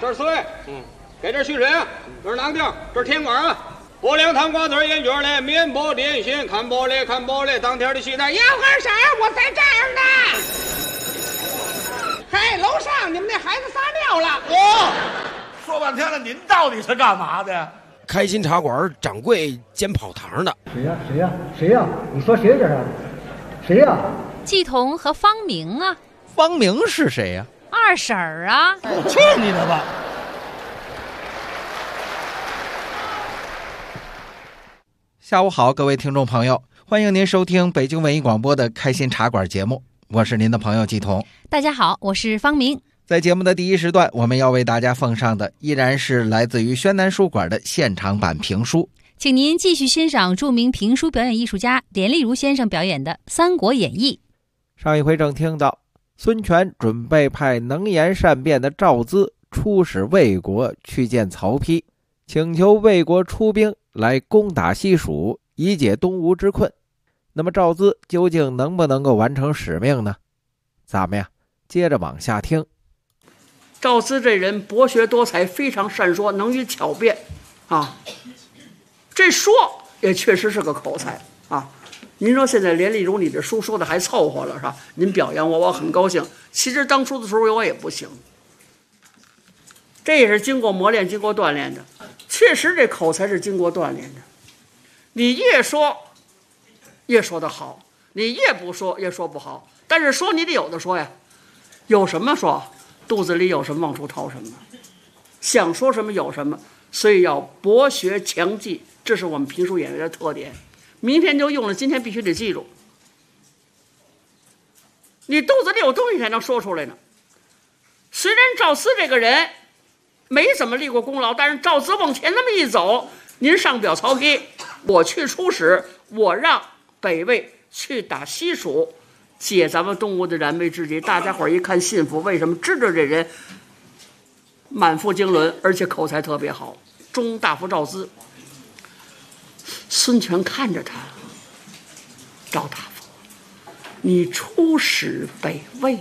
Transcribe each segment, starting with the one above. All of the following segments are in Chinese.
这是水，给这蓄水啊，这是囊丁，这是甜瓜啊。薄凉糖瓜子烟卷嘞，面包点心，看玻璃看玻璃，当天的西餐，要干啥？我在这儿呢。嘿，楼上你们那孩子撒尿了。 说半天了，您到底是干嘛的？ 开心茶馆掌柜兼跑堂的。 谁呀？你说谁这是？谁呀？ 季彤和方明啊。 方明是谁呀？ 二婶儿啊。 去你的吧！ 下午好，各位听众朋友，欢迎您收听北京文艺广播的开心茶馆节目，我是您的朋友季彤。 大家好，我是方明。 在节目的第一时段，我们要为大家奉上的依然是来自于宣南书馆的现场版评书， 请您继续欣赏著名评书表演艺术家连丽如先生表演的《三国演义》。 上一回正听到孙权准备派能言善辩的赵咨出使魏国去见曹丕，请求魏国出兵来攻打西蜀，以解东吴之困。那么赵咨究竟能不能够完成使命呢？咱们接着往下听。 赵咨这人博学多才，非常善说，能于巧辩啊。这说也确实是个口才啊。您说现在连丽如你这书说的还凑合了是吧？您表扬我，我很高兴。其实当初的时候我也不行，这也是经过磨练、经过锻炼的。确实这口才是经过锻炼的。你越说越说得好，你越不说越说不好。但是说你得有的说呀，有什么说，肚子里有什么往出掏什么，想说什么有什么。所以要博学强记，这是我们评书演员的特点。明天就用了，今天必须得记住。你肚子里有东西才能说出来呢。虽然赵咨这个人没怎么立过功劳，但是赵咨往前那么一走，您上表曹丕，我去出使，我让北魏去打西蜀，解咱们东吴的燃眉之急。大家伙一看信服，为什么？知道这人满腹经纶，而且口才特别好。中大夫赵咨，孙权看着他，赵大夫，你出使北魏，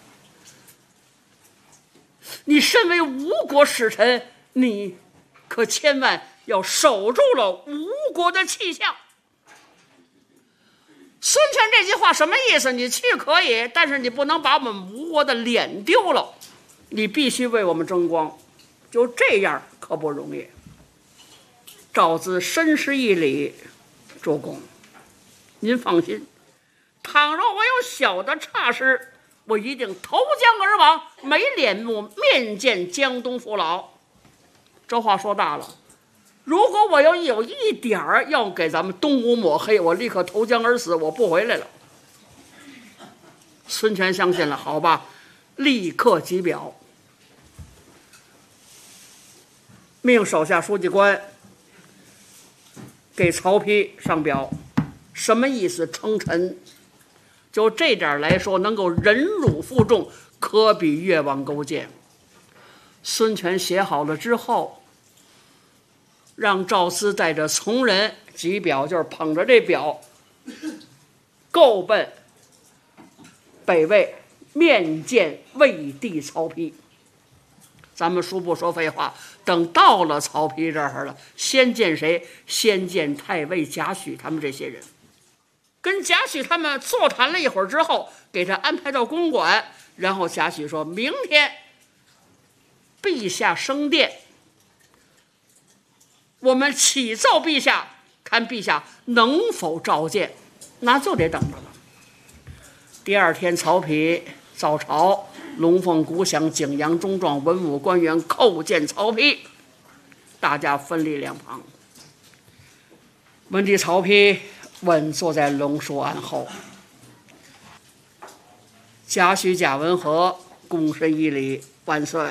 你身为吴国使臣，你可千万要守住了吴国的气象。孙权这句话什么意思？你去可以，但是你不能把我们吴国的脸丢了，你必须为我们争光。就这样可不容易。赵咨深施一礼，主公，您放心，倘若我有小的差失，我一定投江而亡，没脸目面见江东父老。这话说大了，如果我要有一点要给咱们东吴抹黑，我立刻投江而死，我不回来了。孙权相信了，好吧，立刻急表，命手下书记官给曹丕上表。什么意思？称臣。就这点来说，能够忍辱负重，可比越王勾践。孙权写好了之后，让赵咨带着从人举表，就是捧着这表，够奔北魏面见魏帝曹丕。咱们书不说废话，等到了曹丕这儿了，先见谁？先见太尉贾诩他们这些人。跟贾诩他们座谈了一会儿之后，给他安排到公馆，然后贾诩说，明天陛下升殿，我们启奏陛下，看陛下能否召见，那就得等着了。第二天曹丕早朝，龙凤鼓响，景阳钟状，文武官员叩见曹丕，大家分立两旁。文帝曹丕稳坐在龙书案后，贾诩、贾文和躬身一礼，万岁。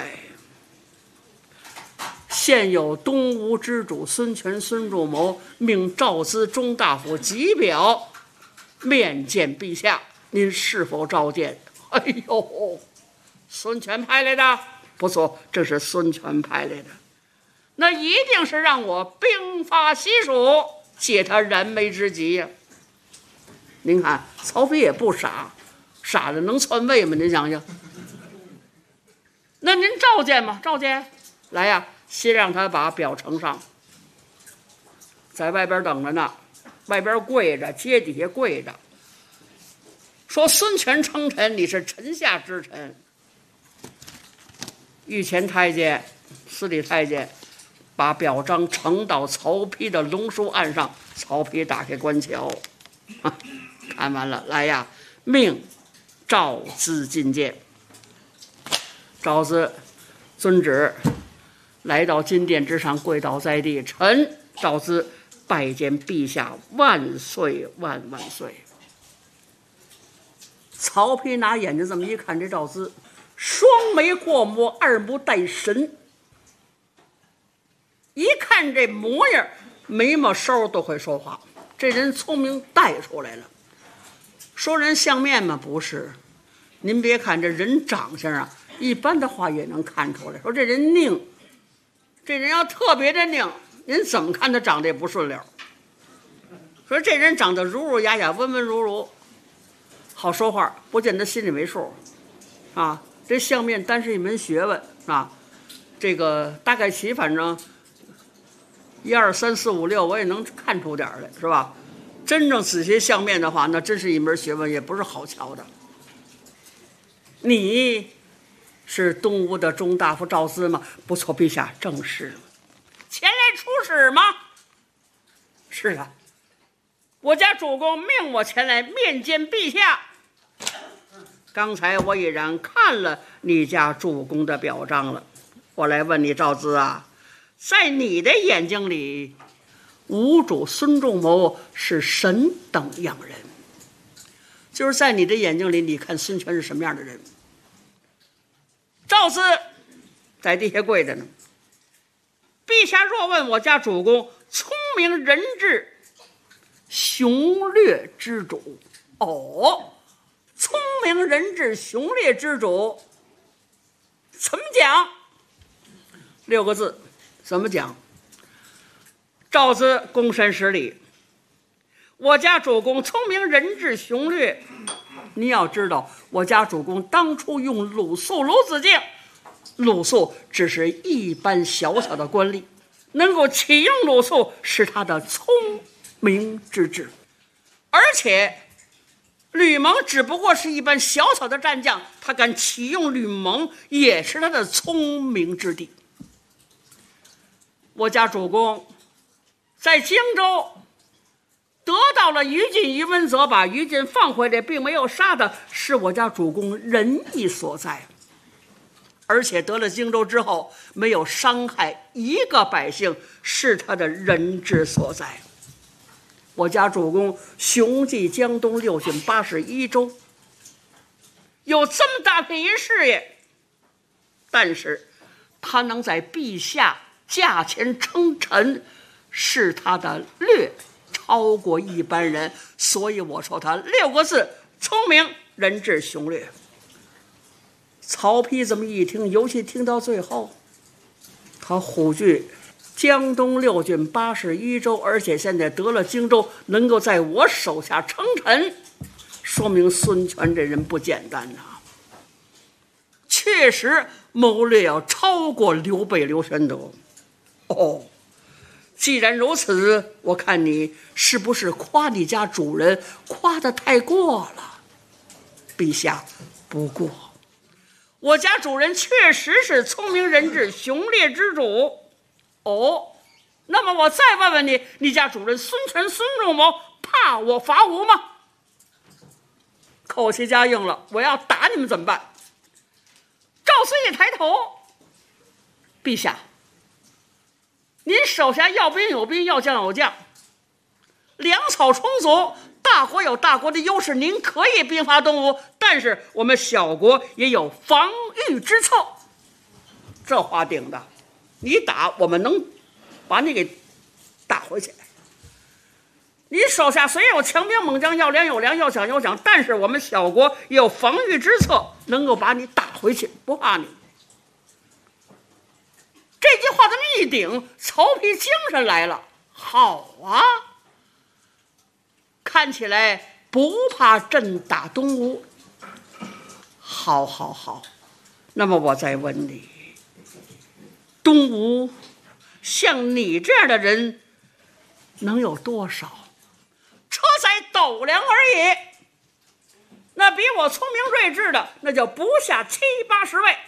现有东吴之主孙权、孙仲谋命赵咨中大夫急表面见陛下，您是否召见？哎呦，孙权派来的？不错，这是孙权派来的，那一定是让我兵发西蜀，解他燃眉之急呀。您看曹丕也不傻，傻的能篡位吗？您想想。那您召见吗？召见。 来呀，先让他把表呈上，在外边等着呢，外边跪着，阶底下跪着，说孙权称臣，你是臣下之臣。御前太监、司礼太监把表彰呈到曹丕的龙书案上，曹丕打开官桥，看完了，来呀，命赵资觐见。赵资遵旨，来到金殿之上，跪倒在地，臣赵资拜见陛下，万岁万万岁。曹丕拿眼睛这么一看，这赵资双眉过目，二目带神，一看这模样，眉毛梢都会说话，这人聪明带出来了。说人相面吗？不是，您别看这人长相啊，一般的话也能看出来。说这人拧，这人要特别的拧，您怎么看他长得也不顺溜。说这人长得儒儒雅雅，温温儒儒，好说话，不见得心里没数啊。这相面单是一门学问啊，这个大概其反正1、2、3、4、5、6，我也能看出点来，是吧？真正仔细相面的话，那真是一门学问，也不是好瞧的。你是东吴的中大夫赵资吗？不错，陛下，正是。前来出使吗？是啊，我家主公命我前来面见陛下。刚才我已然看了你家主公的表彰了，我来问你赵资啊，在你的眼睛里，吴主孙仲谋是神等样人？就是在你的眼睛里，你看孙权是什么样的人？赵资在地下跪着呢。陛下若问我家主公聪明仁智、雄略之主，聪明仁智、雄略之主，怎么讲？6个字，怎么讲？赵资躬身施礼，我家主公聪明仁智雄略。你要知道，我家主公当初用鲁肃、鲁子敬，鲁肃只是一般小小的官吏，能够启用鲁肃是他的聪明之至，而且吕蒙只不过是一般小小的战将，他敢启用吕蒙也是他的聪明之地。我家主公在荆州得到了于禁、于文泽，把于禁放回来，并没有杀他，是我家主公仁义所在。而且得了荆州之后，没有伤害一个百姓，是他的仁智所在。我家主公雄踞江东6郡81州，有这么大片一事业，但是他能在陛下驾前称臣，是他的略超过一般人，所以我说他6个字：聪明仁智雄略。曹丕这么一听，尤其听到最后，他虎踞江东6郡81州，而且现在得了荆州，能够在我手下称臣，说明孙权这人不简单呐，确实谋略要超过刘备、刘玄德。既然如此，我看你是不是夸你家主人夸得太过了？陛下，不过，我家主人确实是聪明仁智、雄烈之主。那么我再问问你，你家主人孙权、孙仲谋怕我伐吴吗？口气加硬了，我要打你们怎么办？赵司一抬头，陛下，您手下要兵有兵，要将有将，粮草充足，大国有大国的优势，您可以兵伐东吴，但是我们小国也有防御之策。这话顶的，你打我们能把你给打回去。你手下虽有强兵猛将，要粮有粮，要饷有饷，但是我们小国也有防御之策，能够把你打回去，不怕你。这句话这么一顶，曹丕精神来了。好啊，看起来不怕朕打东吴。好，那么我再问你， 东吴像你这样的人能有多少？车载斗量而已。那比我聪明睿智的，那就不下70、80位。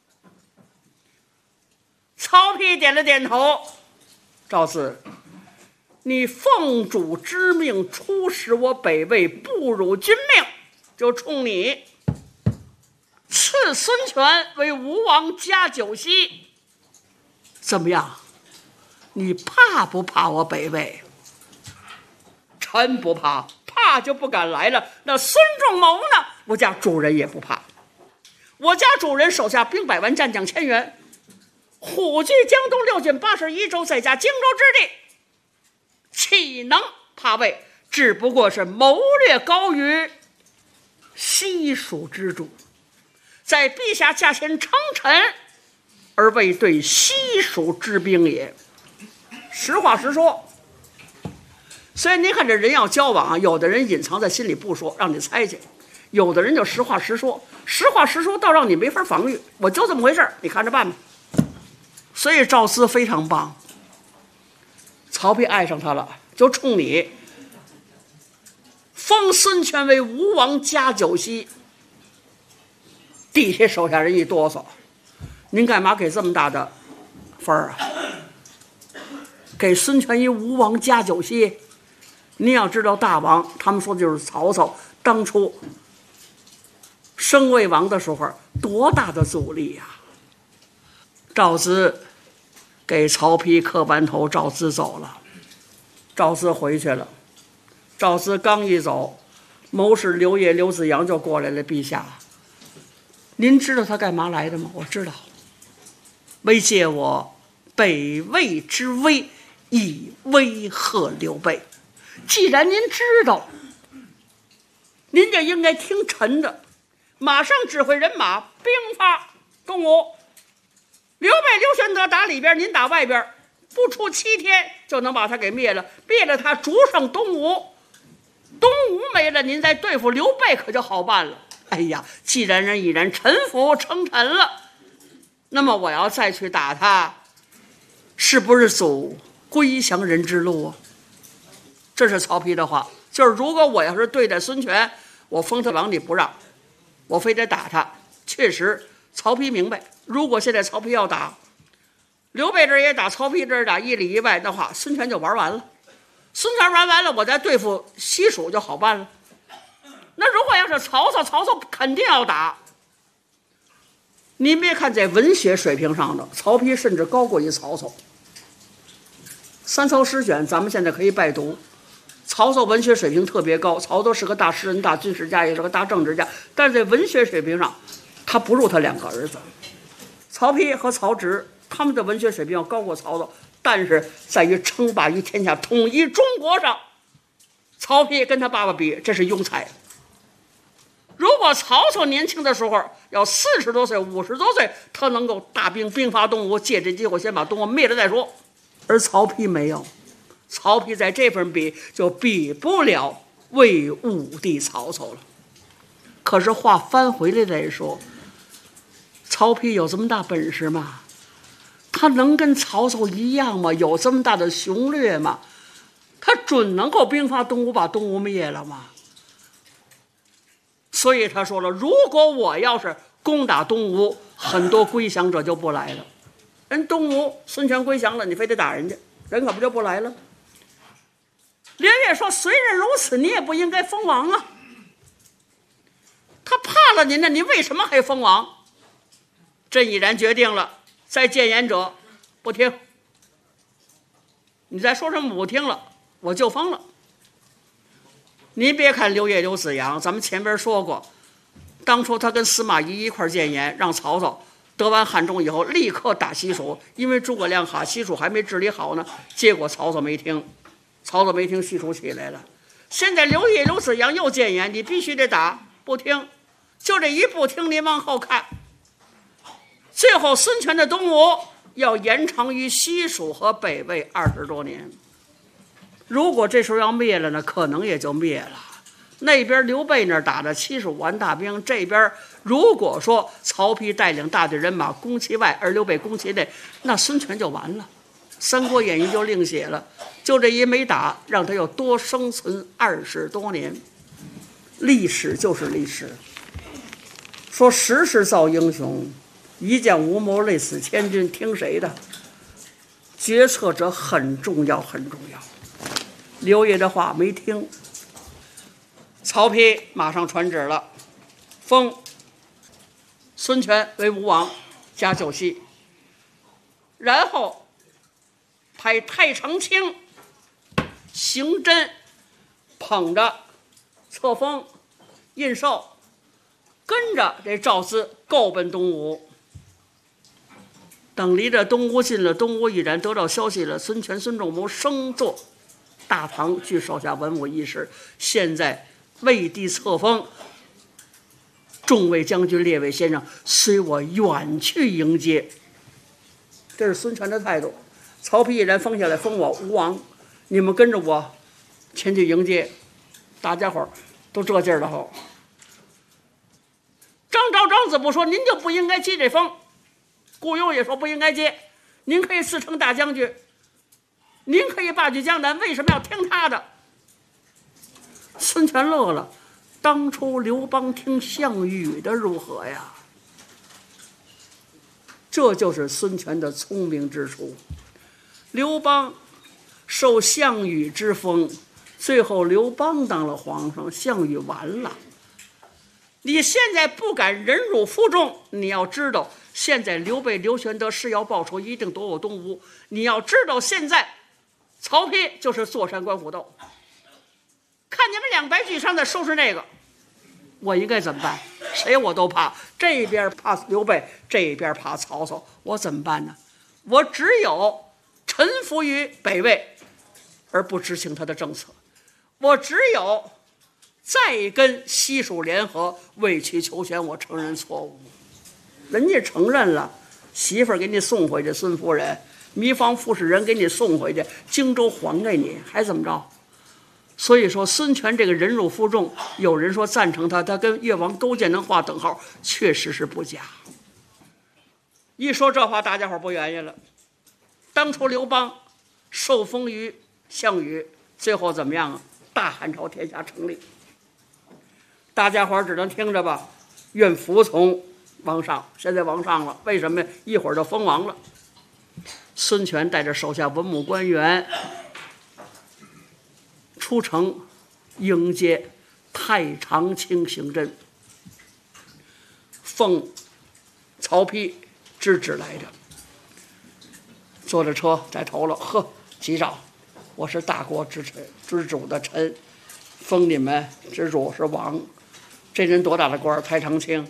曹丕点了点头，赵子，你奉主之命出使我北魏，不辱君命，就冲你赐孙权为吴王加9锡，怎么样？你怕不怕我北魏？臣不怕，怕就不敢来了。那孙仲谋呢？我家主人也不怕。我家主人手下兵100万，战将1000员，虎踞江东6郡81州，再加荆州之地，岂能怕魏？只不过是谋略高于西蜀之主，在陛下驾前称臣，而未对西蜀之兵也。实话实说。所以您看这人要交往啊，有的人隐藏在心里不说，让你猜去；有的人就实话实说，实话实说到让你没法防御。我就这么回事，你看着办吧。所以赵思非常棒，曹丕爱上他了，就冲你封孙权为吴王加9锡。底下手下人一哆嗦，您干嘛给这么大的分啊？给孙权一吴王加9锡。您要知道，大王他们说的就是曹操当初升魏王的时候多大的阻力呀！赵咨给曹丕磕完头，赵咨走了，赵咨回去了。赵咨刚一走，谋士刘烨、刘子扬就过来了。陛下，您知道他干嘛来的吗？我知道，为借我北魏之威，以威吓刘备。既然您知道，您就应该听臣的，马上指挥人马兵发东吴。刘备、刘玄德打里边，您打外边，不出7天就能把他给灭了。灭了他，逐上东吴，东吴没了，您再对付刘备可就好办了。哎呀，既然人已然臣服称臣了，那么我要再去打他，是不是走归降人之路啊？这是曹丕的话，就是如果我要是对待孙权，我封他王你不让，我非得打他。确实曹丕明白，如果现在曹丕要打，刘备这儿也打，曹丕这儿打，一里一外的话，孙权就玩完了。孙权玩完了，我再对付西蜀就好办了。那如果要是曹操肯定要打。您别看在文学水平上的曹丕甚至高过于曹操。三曹诗选咱们现在可以拜读，曹操文学水平特别高，曹操是个大诗人、大军事家，也是个大政治家，但是在文学水平上他不如他2个儿子。曹丕和曹植他们的文学水平要高过曹操，但是在于称霸于天下、统一中国上，曹丕跟他爸爸比，这是庸才。如果曹操年轻的时候要40多岁、50多岁，他能够大兵发东吴，借这机会先把东吴灭了再说。而曹丕没有，曹丕在这份比就比不了魏武帝曹操了。可是话翻回来再说，曹丕有这么大本事吗？他能跟曹操一样吗？有这么大的雄略吗？他准能够兵发东吴，把东吴灭了吗？所以他说了，如果我要是攻打东吴，很多归降者就不来了。人东吴孙权归降了，你非得打人家，人可不就不来了。刘烨说，虽然如此，你也不应该封王啊。他怕了您呢，你为什么还封王？朕已然决定了，再谏言者不听，你再说什么不听了，我就封了。您别看刘烨、刘子扬，咱们前边说过，当初他跟司马懿一块谏言，让曹操得完汉中以后立刻打西蜀，因为诸葛亮哈西蜀还没治理好呢。结果曹操没听，西蜀起来了。现在刘烨、刘子扬又谏言，你必须得打，不听，就这一不听，您往后看，最后孙权的东吴要延长于西蜀和北魏20多年。如果这时候要灭了呢，可能也就灭了。 那边刘备那儿打的75万大兵，这边如果说曹丕带领大队人马攻其外，而刘备攻其内，那孙权就完了，《三国演义》就另写了。就这一没打，让他又多生存20多年。历史就是历史，说时势造英雄，一将无谋，累死千军，听谁的？决策者很重要，很重要。刘爷的话没听，曹丕马上传旨了，封孙权为吴王，加9锡，然后派太常卿、邢真捧着册封、印绶，跟着这赵资够奔东吴。等离着东吴近了，东吴已然得到消息了，孙权、孙仲谋升坐大堂，据手下文武议事。现在魏帝册封，众位将军、列位先生，随我远去迎接。这是孙权的态度。曹丕毅然封下来，封我吴王，你们跟着我前去迎接。大家伙儿都这劲儿了后，张昭、张子布说：“您就不应该接这封。”顾雍也说不应该接，您可以自称大将军，您可以霸据江南，为什么要听他的？孙权乐了，当初刘邦听项羽的如何呀？这就是孙权的聪明之处。刘邦受项羽之封，最后刘邦当了皇上，项羽完了。你现在不敢忍辱负重，你要知道现在刘备、刘玄德誓要报仇，一定夺我东吴。你要知道现在曹丕就是坐山观虎斗，看你们两败俱伤的收拾那个，我应该怎么办？谁我都怕，这边怕刘备，这边怕曹操，我怎么办呢？我只有臣服于北魏而不执行他的政策，我只有再跟西蜀联合，委曲求全，我承认错误。人家承认了，媳妇儿给你送回去，孙夫人糜芳傅士仁给你送回去，荆州还给你，还怎么着？所以说孙权这个忍辱负重，有人说赞成他跟越王勾践能划等号，确实是不假。一说这话，大家伙不原因了。当初刘邦受封于项羽，最后怎么样啊？大汉朝天下成立。大家伙只能听着吧，愿服从王上。现在王上了，为什么一会儿就封王了？孙权带着手下文武官员出城迎接太常卿邢真，奉曹丕之旨来着。坐着车在头了，呵，急召，我是大国之臣之主的臣，封你们之主是王。这人多大的官？太常卿。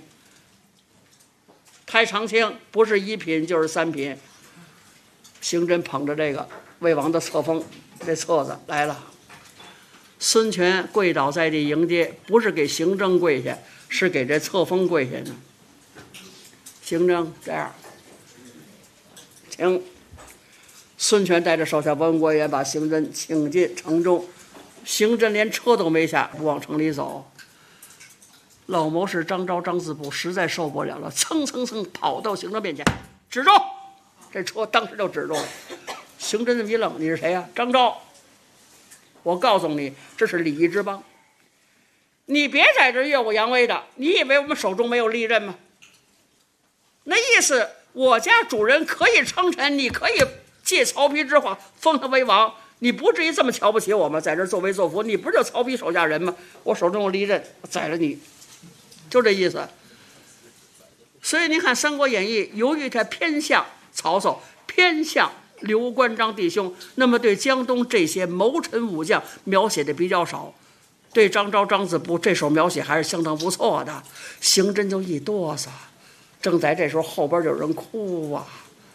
太常卿不是1品就是3品。邢真捧着这个魏王的册封，这册子来了。孙权跪倒在地迎接，不是给邢真跪下，是给这册封跪下呢。邢真这样，请。孙权带着手下文武官员把邢真请进城中，邢真连车都没下，不往城里走。老谋士张昭、张子布实在受不了了，蹭蹭蹭跑到邢真面前，止住！这车当时就止住了。邢真这么一愣，你是谁呀？张昭，我告诉你，这是礼仪之邦，你别在这耀武扬威的。你以为我们手中没有利刃吗？那意思，我家主人可以称臣，你可以借曹丕之话封他为王，你不至于这么瞧不起我们，在这作威作福。你不是曹丕手下人吗？我手中有利刃，我宰了你，就这意思。所以你看《三国演义》，由于它偏向曹操，偏向刘关张弟兄，那么对江东这些谋臣武将描写的比较少。对张昭、张子布这手描写还是相当不错的。邢真就一哆嗦，正在这时候，后边就有人哭啊！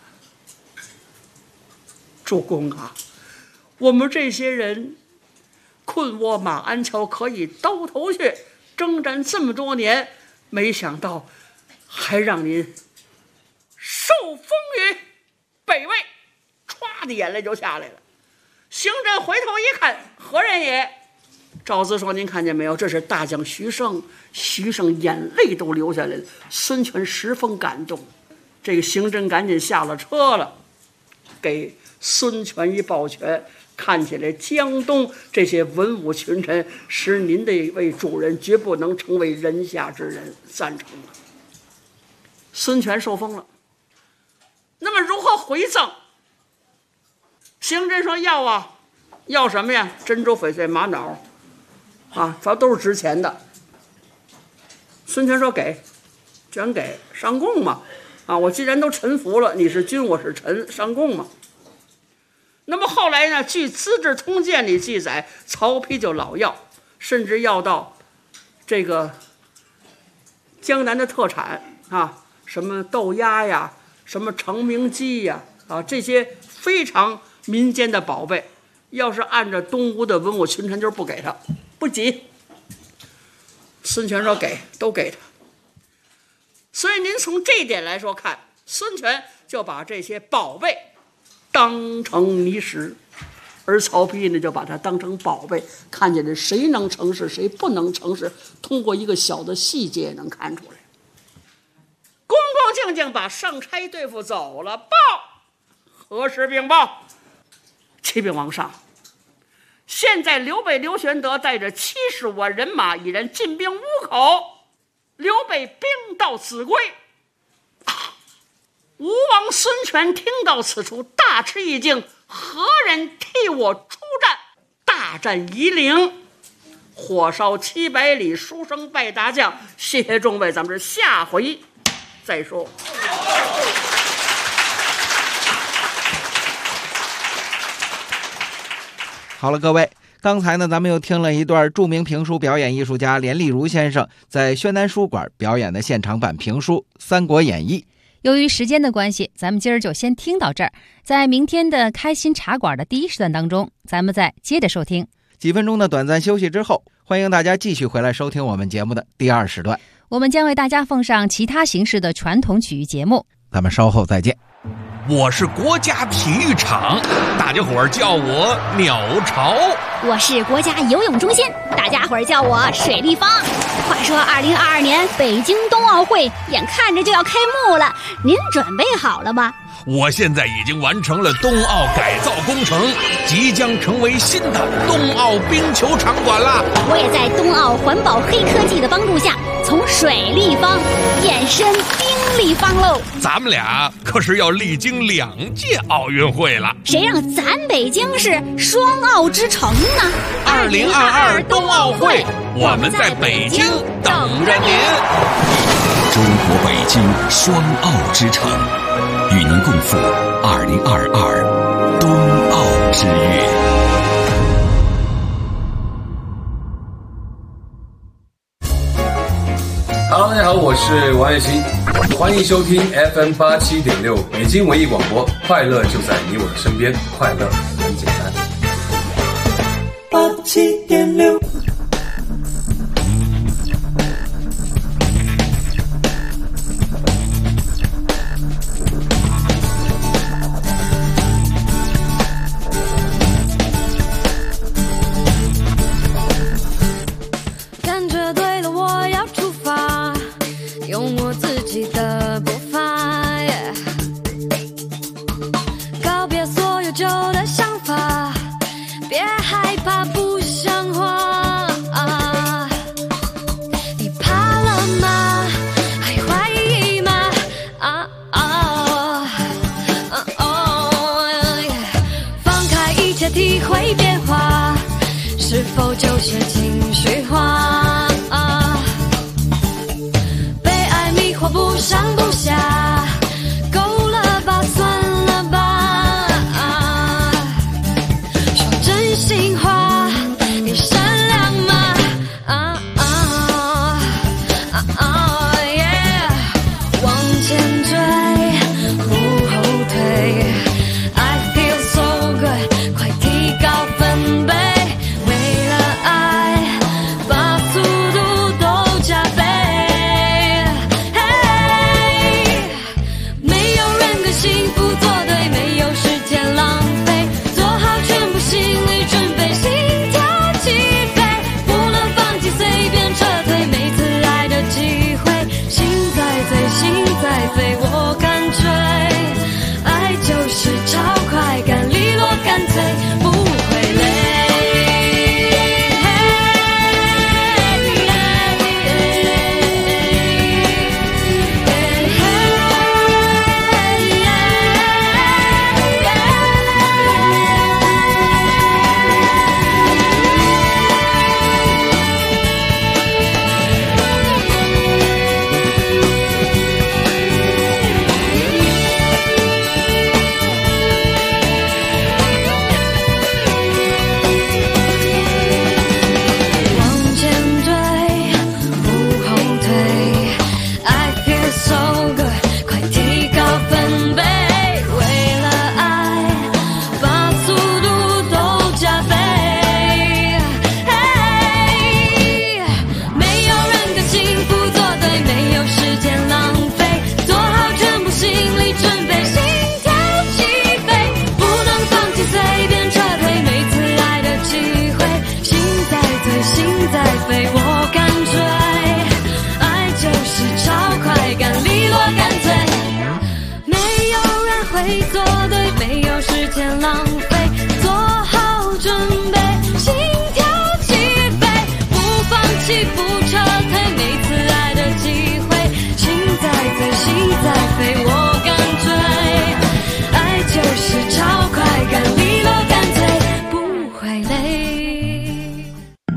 主公啊，我们这些人困卧马鞍桥，可以刀头去征战这么多年，没想到还让您受封于北魏，歘的眼泪就下来了。邢真回头一看，何人也？ 赵子说：“您看见没有？这是大将徐盛。”徐盛眼泪都流下来了。孙权十分感动。这个刑侦赶紧下了车了，给孙权一抱拳。看起来江东这些文武群臣使您的一位主人绝不能成为人下之人，赞成了。孙权受封了。那么如何回赠？刑侦说要啊，要什么呀？珍珠、翡翠、玛瑙啊，这都是值钱的。孙权说给，全给，上贡嘛。啊，我既然都臣服了，你是君，我是臣，上贡嘛。那么后来呢？据《资治通鉴》里记载，曹丕就老要，甚至要到这个江南的特产啊，什么豆芽呀，什么成名鸡呀，啊，这些非常民间的宝贝，要是按照东吴的文武群臣，就是不给他，不急。孙权说给，都给他。所以您从这一点来说看，孙权就把这些宝贝当成迷石，而曹丕呢就把它当成宝贝，看见了谁能成事，谁不能成事，通过一个小的细节能看出来。恭恭敬敬把上差对付走了，报何时禀报？启禀王上，现在刘备刘玄德带着70万人马已然进兵吴口，刘备兵到秭归。吴王孙权听到此处，大吃一惊，何人替我出战？大战夷陵，火烧700里，书生败大将。谢谢众位，咱们下回再说。 好了，各位，刚才呢，咱们又听了一段著名评书表演艺术家连丽如先生在宣南书馆表演的现场版评书《三国演义》。 由于时间的关系，咱们今儿就先听到这儿。在明天的开心茶馆的第1时段当中，咱们再接着收听。 几分钟的短暂休息之后，欢迎大家继续回来收听我们节目的第2时段。 我们将为大家奉上其他形式的传统曲艺节目。 咱们稍后再见。 我是国家体育场，大家伙儿叫我鸟巢。 我是国家游泳中心，大家伙儿叫我水立方。话说2022年北京冬奥会眼看着就要开幕了，您准备好了吗？ 我现在已经完成了冬奥改造工程，即将成为新的冬奥冰球场馆了。 我也在冬奥环保黑科技的帮助下，从水立方变身冰立方喽。 咱们俩可是要历经2届奥运会了， 谁让咱北京是双奥之城呢 ？2022冬奥会，我们在北京等着您。 中国北京双奥之城，与您共赴2022冬奥之月。 Hello， 大家好，我是王栎鑫，欢迎收听 FM 87.6北京文艺广播，快乐就在你我的身边，快乐很简单。 87.6。 体会变化，是否就是情绪化？被爱迷惑不上不下，够了吧，算了吧。说真心话，你善良吗？Yeah， 往前追，不后退。I feel so good。提高分贝，为了爱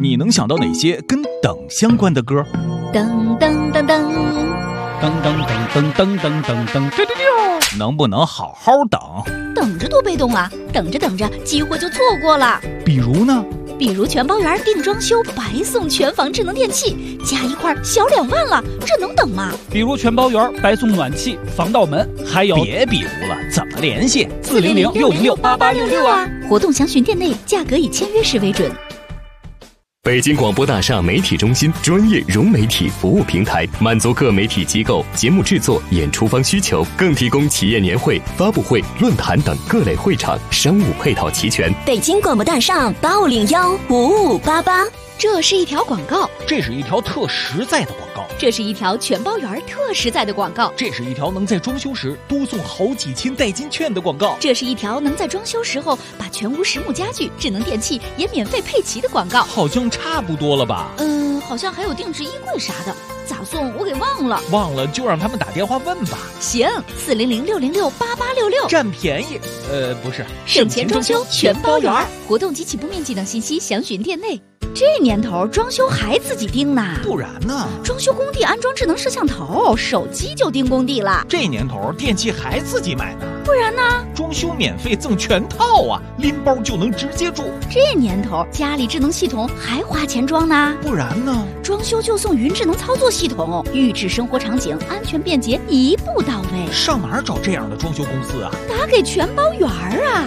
你能想到哪些跟等相关的歌？ 噔噔噔噔噔噔噔噔噔噔噔噔，能不能好好等？ 等着多被动啊！等着等着，机会就错过了。 比如呢？ 比如全包圆定装修，白送全房智能电器，加一块小2万了，这能等吗？ 比如全包圆白送暖气、防盗门，还有别比如了，怎么联系 ？400-606-8866啊！活动详询店内，价格以签约时为准。 北京广播大厦媒体中心专业融媒体服务平台，满足各媒体机构节目制作、演出方需求，更提供企业年会、发布会、论坛等各类会场，商务配套齐全。 北京广播大厦8501-5588。 这是一条广告， 这是一条特实在的广告， 这是一条全包圆特实在的广告， 这是一条能在装修时多送好几千代金券的广告， 这是一条能在装修时候把全屋实木家具、智能电器也免费配齐的广告。 好像差不多了吧？ 好像还有定制衣柜啥的，咋送我给忘了。 忘了就让他们打电话问吧。 行，400-606-8866， 占便宜。不是， 省钱装修全包圆，活动及起步面积等信息详询店内。这年头装修还自己盯呢？ 不然呢？ 装修工地安装智能摄像头，手机就盯工地了。 这年头电器还自己买呢？ 不然呢？ 装修免费赠全套啊，拎包就能直接住。 这年头家里智能系统还花钱装呢？ 不然呢？ 装修就送云智能操作系统，预制生活场景，安全便捷，一步到位。 上哪儿找这样的装修公司啊？ 打给全包圆啊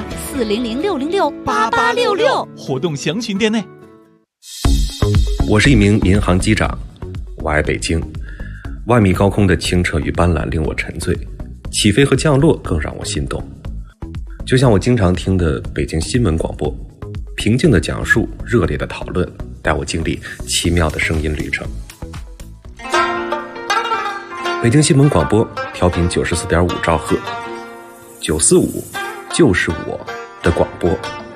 ，400-606-8866， 活动详询店内。 我是一名民航机长，我爱北京。万米高空的清澈与斑斓令我沉醉，起飞和降落更让我心动。就像我经常听的北京新闻广播，平静的讲述，热烈的讨论，带我经历奇妙的声音旅程。北京新闻广播调频94.5兆赫，945就是我的广播。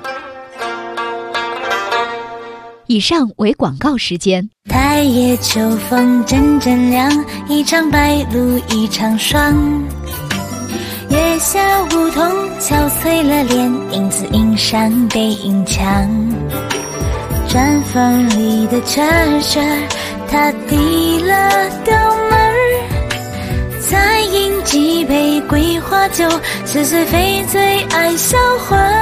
以上为广告时间。 太夜秋风阵阵凉，一场白露一场霜。月下梧桐憔悴了脸，影子映上背影墙。砖缝里的圈圈，它递了刀门，再饮几杯桂花酒，似水非醉爱销魂。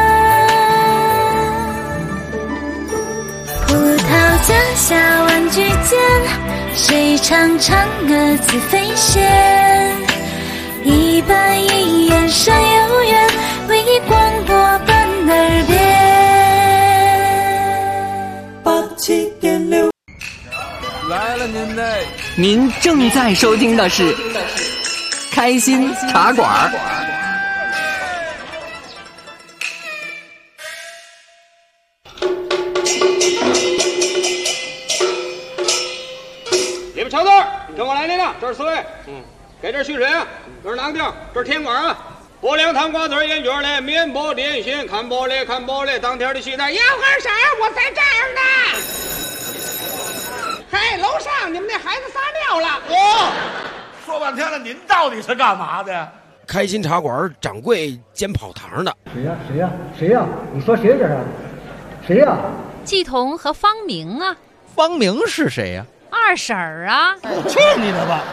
葡萄架下玩具间，谁唱唱歌自飞仙？一板一眼山有缘，为你广播伴耳边。87.6 来了您正在收听的是开心茶馆。 你们瞧这儿，跟我来领了，这是4位。给这续谁啊？这是哪个地儿？这是天馆啊。拨凉汤瓜子烟卷嘞，面包点心，看玻璃看玻璃，当天的戏台要干啥？我在这儿呢。嘿，楼上你们那孩子撒尿了。 说半天了，您到底是干嘛的呀？ 开心茶馆掌柜兼跑堂的。 谁呀？你说谁这是？谁呀？ 季彤和方明啊。 方明是谁呀？ 二婶儿啊。 去你的吧！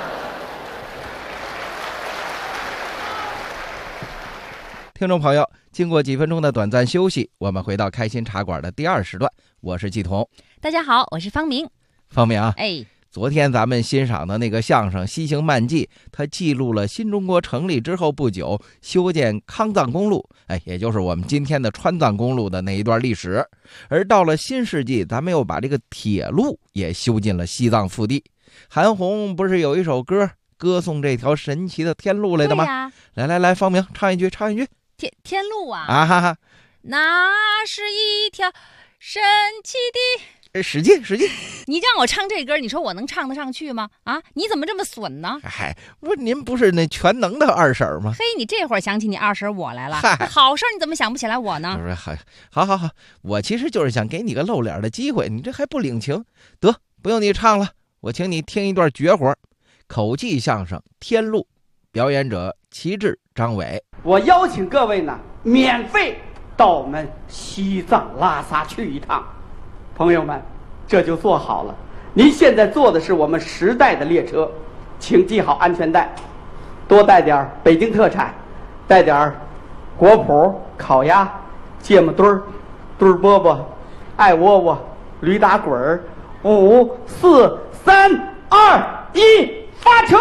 听众朋友，经过几分钟的短暂休息，我们回到开心茶馆的第2时段，我是季彤。 大家好，我是方明。 方明啊， 哎， 昨天咱们欣赏的那个相声《西行漫记》，它记录了新中国成立之后不久修建康藏公路，也就是我们今天的川藏公路的那一段历史。而到了新世纪，咱们又把这个铁路也修进了西藏腹地。韩红不是有一首歌歌颂这条神奇的天路来的吗？来，方明唱一句。 天路啊！ 啊哈哈， 那是一条神奇的。 使劲！ 你让我唱这歌，你说我能唱得上去吗？啊，你怎么这么损呢？ 您不是那全能的二婶吗？ 嘿，你这会儿想起你二婶我来了，好事你怎么想不起来我呢？ 不是，好，我其实就是想给你个露脸的机会，你这还不领情？得，不用你唱了，我请你听一段绝活，口技相声《天路》，表演者齐志、张伟。 我邀请各位呢，免费到我们西藏拉萨去一趟。朋友们， 这就坐好了。您现在坐的是我们时代的列车，请系好安全带，多带点北京特产，带点果脯、烤鸭、芥末墩儿、墩儿饽饽、艾窝窝、驴打滚儿。5、4、3、2、1，发车！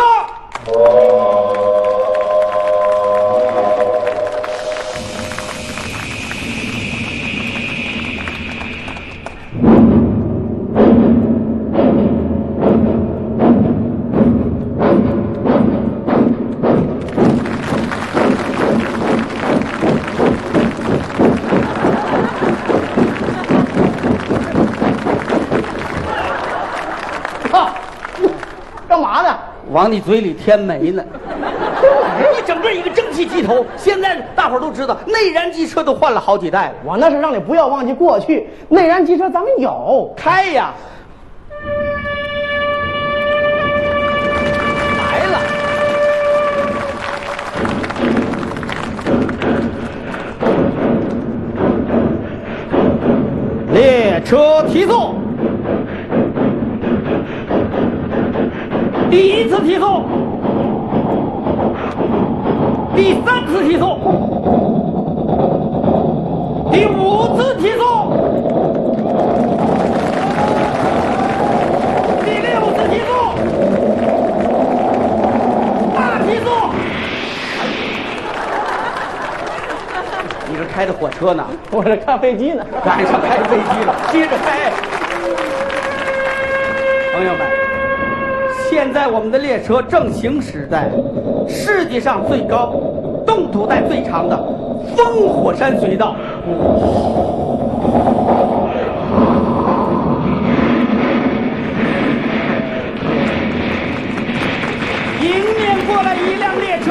往你嘴里添煤呢！你整个一个蒸汽机头，现在大伙儿都知道，内燃机车都换了好几代了。 我那是让你不要忘记过去，内燃机车咱们有开呀。来了，列车提速。第一次提速，第3次提速，第5次提速，第6次提速，大提速。你这开的火车呢？ 我这看飞机呢。 赶上开飞机了，接着开。朋友们。现在我们的列车正行驶在世界上最高、冻土带最长的风火山隧道。迎面过来一辆列车，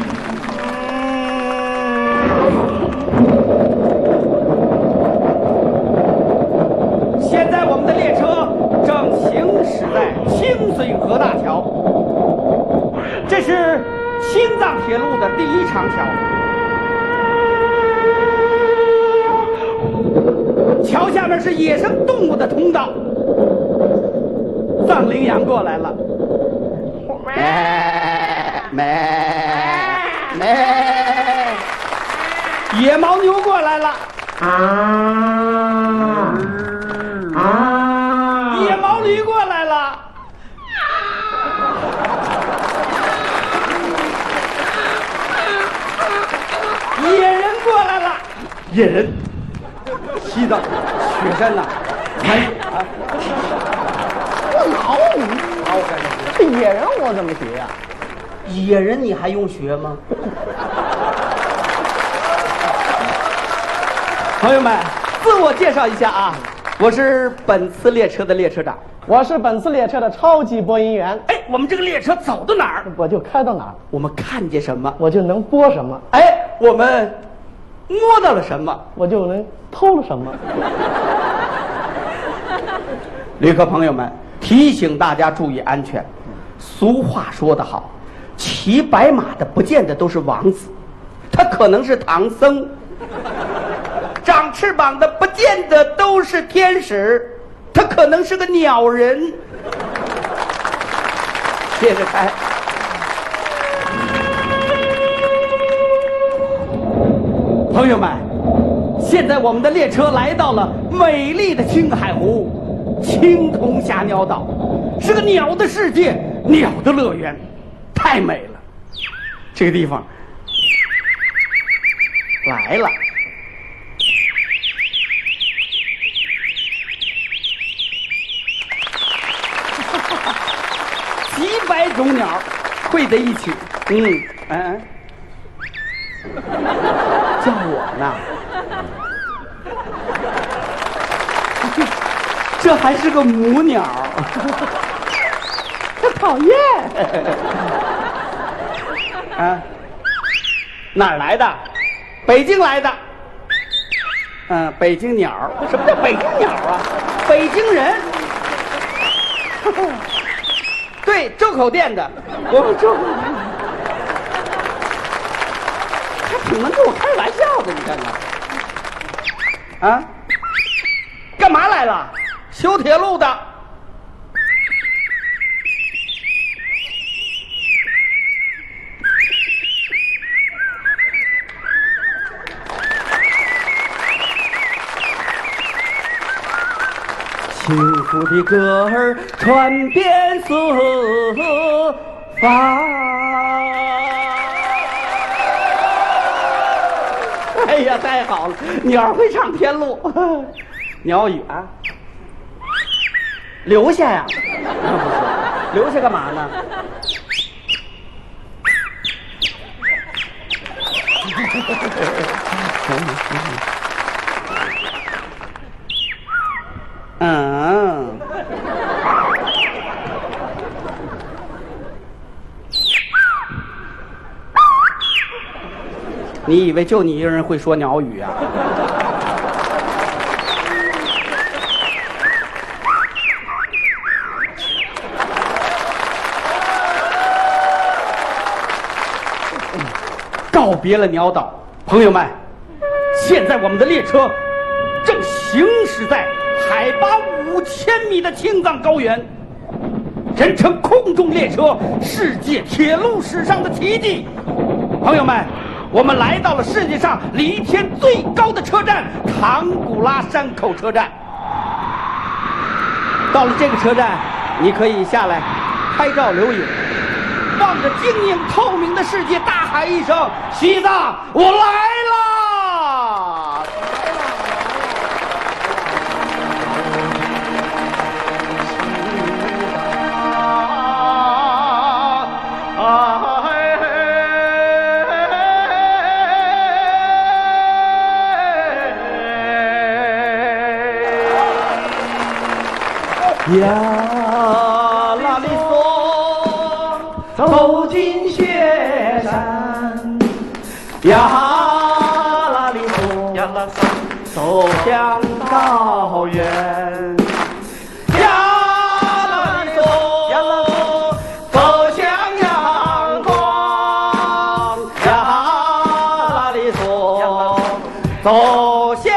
现在我们的列车正行驶在清水河大桥，这是青藏铁路的第1长桥，桥下面是野生动物的通道。藏羚羊过来了，野牦牛过来了，野毛驴过来了，野人过来了，野人，西藏雪山呐， 我老你，这野人我怎么学呀？ 野人你还用学吗？朋友们，自我介绍一下啊，我是本次列车的列车长， 我是本次列车的超级播音员。 哎，我们这个列车走到哪儿， 我就开到哪儿； 我们看见什么， 我就能播什么。 哎，我们摸到了什么， 我就能偷了什么。 旅客朋友们，提醒大家注意安全。俗话说得好，骑白马的不见得都是王子，他可能是唐僧。长翅膀的不见得都是天使，他可能是个鸟人。接着开。朋友们，现在我们的列车来到了美丽的青海湖，青铜峡鸟岛，是个鸟的世界，鸟的乐园，太美了。这个地方来了。几百种鸟汇在一起，叫我呢，这还是个母鸟， 这讨厌。 啊，哪儿来的？北京来的。北京鸟。什么叫北京鸟啊？北京人。对，周口店的，我们周口店的，他挺能跟我开玩笑的，你看看，啊，干嘛来了？ 修铁路的。幸福的歌儿传遍四方。哎呀，太好了！鸟会唱天路，鸟语啊，留下呀，留下干嘛呢？你以为就你一个人会说鸟语啊？告别了鸟岛，朋友们，现在我们的列车正行驶在海拔5000米的青藏高原，人称空中列车，世界铁路史上的奇迹。朋友们，我们来到了世界上离天最高的车站——唐古拉山口车站。到了这个车站，你可以下来拍照留影，望着晶莹透明的世界，大喊一声：“西藏，我来啦！”呀啦哩嗦，走进雪山。呀啦哩嗦，呀啦嗦，走向高原。呀啦哩嗦，呀啦嗦，走向阳光。呀啦哩嗦，走向。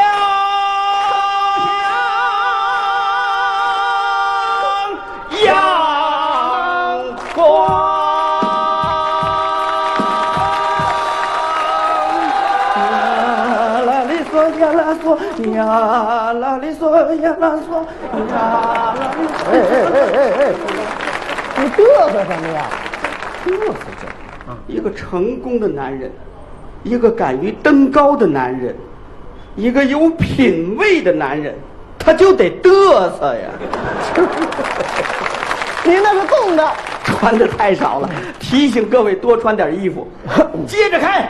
呀啦哩嗦呀啦嗦呀啦哩嗦。哎，你嘚瑟什么呀？嘚瑟着。一个成功的男人，一个敢于登高的男人，一个有品位的男人，他就得嘚瑟呀。您那是冻的，穿的太少了，提醒各位多穿点衣服。接着开，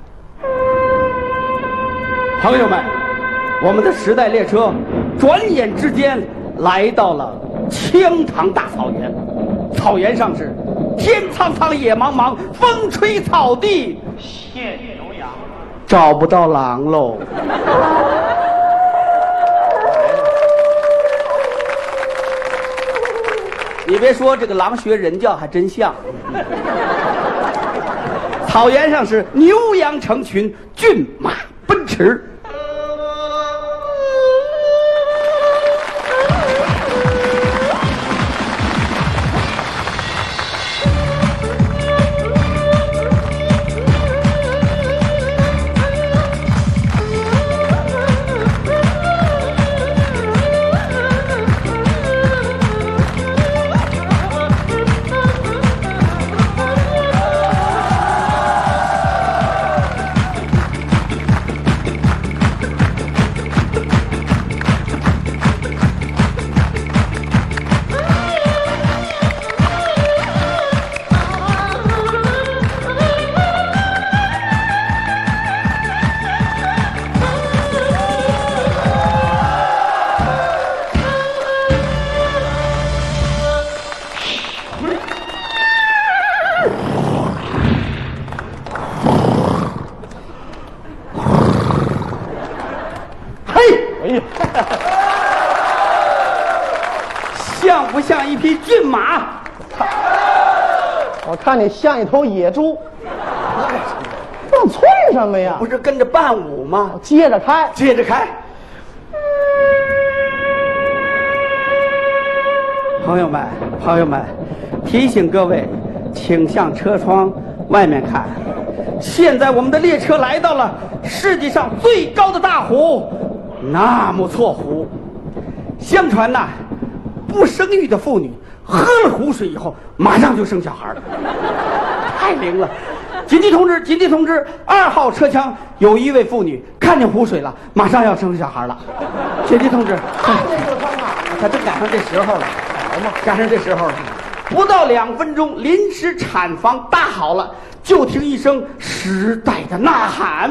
朋友们。我们的时代列车转眼之间来到了羌塘大草原，草原上是天苍苍野茫茫，风吹草低见牛羊，找不到狼喽。你别说，这个狼学人叫还真像。草原上是牛羊成群，骏马奔驰。像不像一匹骏马？ 我看你像一头野猪。那催什么呀？ 不是跟着伴舞吗？ 接着开， 接着开。 朋友们，提醒各位，请向车窗外面看。现在我们的列车来到了世界上最高的大湖——纳木错湖。相传呐，不生育的妇女喝了湖水以后，马上就生小孩了，太灵了！紧急通知，2号车厢有一位妇女看见湖水了，马上要生小孩了。紧急通知，他真赶上这时候了，赶上这时候了。不到2分钟，临时产房搭好了，就听一声时代的呐喊，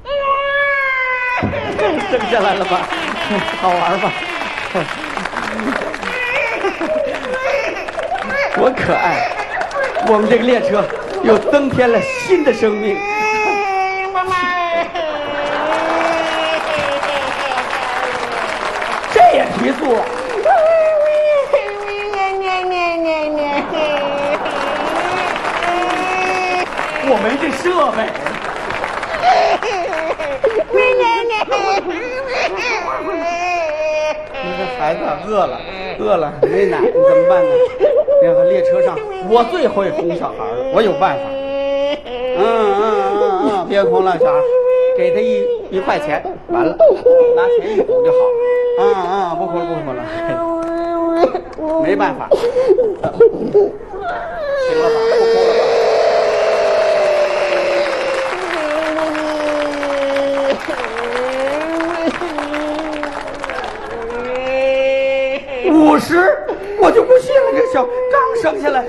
生下来了吧？好玩吧？多可爱！我们这个列车又增添了新的生命。这也提速！我没这设备。你这孩子饿了，没奶，你怎么办呢？那个列车上，我最会哄小孩了，我有办法。别哄了，小孩，给他1块钱，完了，拿钱一哄就好。不哭了，没办法。行了吧，不哭了吧。50，我就不信了，这小刚生下来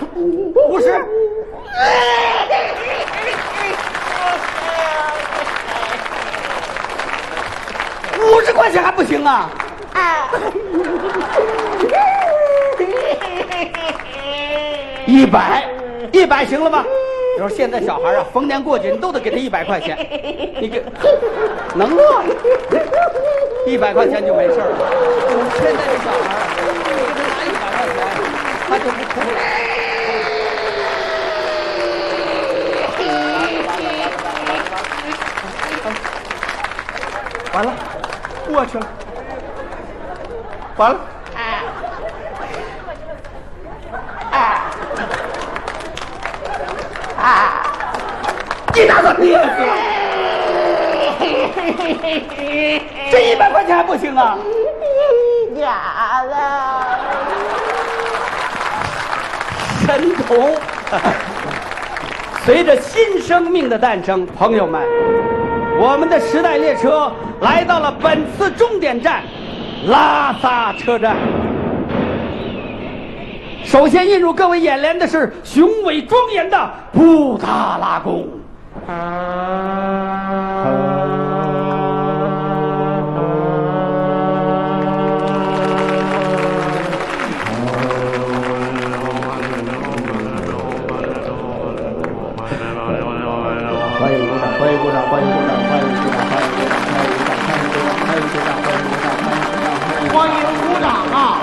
50。50块钱还不行啊？100行了吧？你说现在小孩啊，逢年过节都得给他100块钱，你给能乐？100块钱就没事了。现在这小孩啊，你给他拿100块钱，他就不哭了。完了，过去了，完了。你打算憋死？这100块钱还不行啊？假的。神童，随着新生命的诞生，朋友们，我们的时代列车来到了本次终点站拉萨车站。首先映入各位眼帘的是雄伟庄严的布达拉宫。欢迎鼓掌，欢迎鼓掌，欢迎鼓掌，欢迎鼓掌，欢迎鼓掌啊！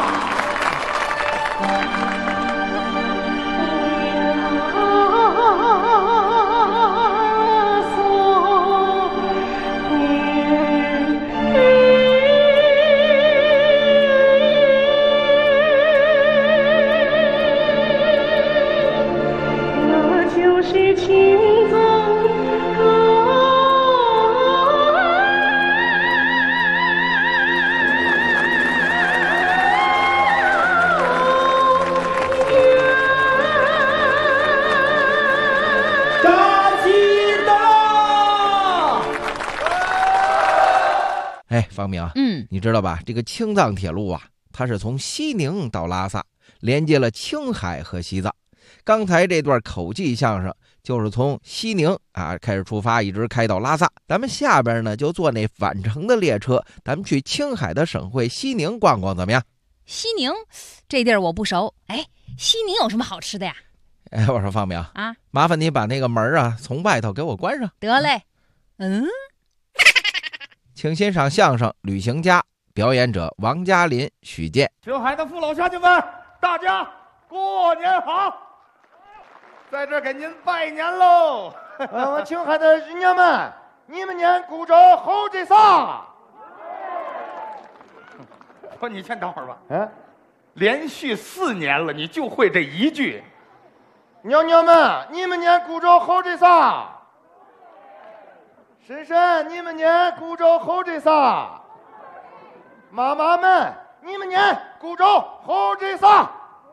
方明，你知道吧？这个青藏铁路啊，它是从西宁到拉萨，连接了青海和西藏。刚才这段口技相声就是从西宁开始出发，一直开到拉萨。咱们下边呢就坐那返程的列车，咱们去青海的省会西宁逛逛，怎么样？ 西宁这地儿我不熟，西宁有什么好吃的呀？ 我说方明麻烦你把那个门从外头给我关上。 得嘞。 请欣赏相声《旅行家》，表演者王嘉林、许健。 青海的父老乡亲们，大家过年好！在这给您拜年喽！ 我青海的人家们，你们年鼓着猴子撒。 不，你先等会儿吧。 连续4年了，你就会这一句。 娘娘们，你们年古着好这啥？婶婶，你们年古着好这啥？妈妈们，你们年古着好这啥？